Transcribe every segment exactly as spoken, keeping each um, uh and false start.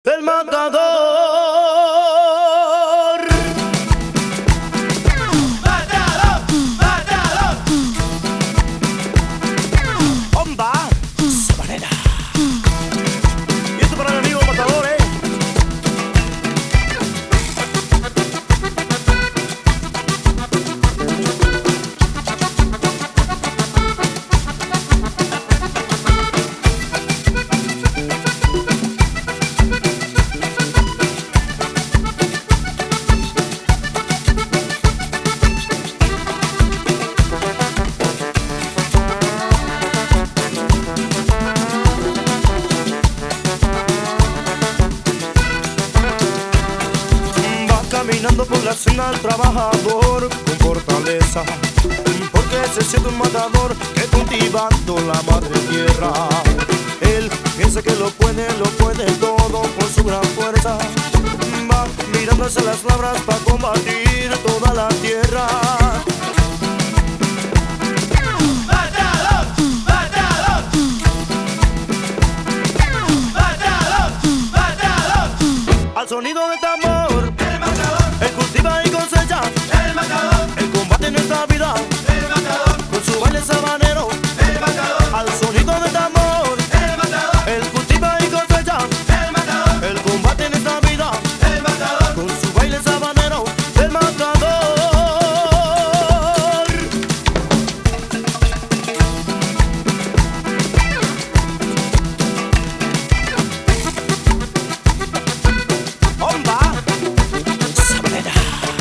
El matador. Matador, matador. Onda Sabanera. Y esto para el amigo matador, eh. Caminando por la senda del trabajador con fortaleza, porque se siente un matador que cultivando la madre tierra. Él piensa que lo puede, lo puede todo por su gran fuerza. Va mirándose las labras para combatir toda la tierra. ¡Matador! ¡Matador! ¡Matador! ¡Matador! Al sonido del tambor, él cultiva y cosecha, el matador. El combate en esta vida, el matador. Con su baile sabanero, el matador. Al sonido del tambor, el matador. Él cultiva y cosecha, el matador. El combate en esta vida, el matador. Con su baile sabanero, el matador. Onda Sabanera.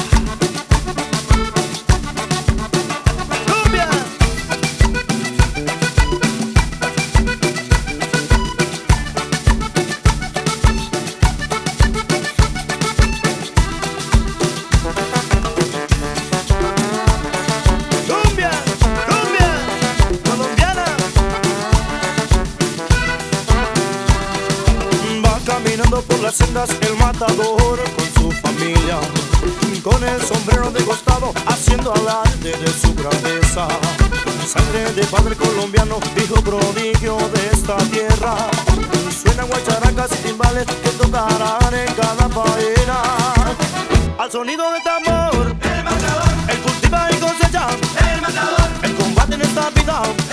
Caminando por las sendas el matador con su familia, con el sombrero de costado haciendo alarde de su grandeza. Sangre de padre colombiano, hijo prodigio de esta tierra. Suenan guacharacas y timbales que tocarán en cada faena. Al sonido del tambor, el matador. Él cultiva y cosecha, el matador. El combate en esta vida,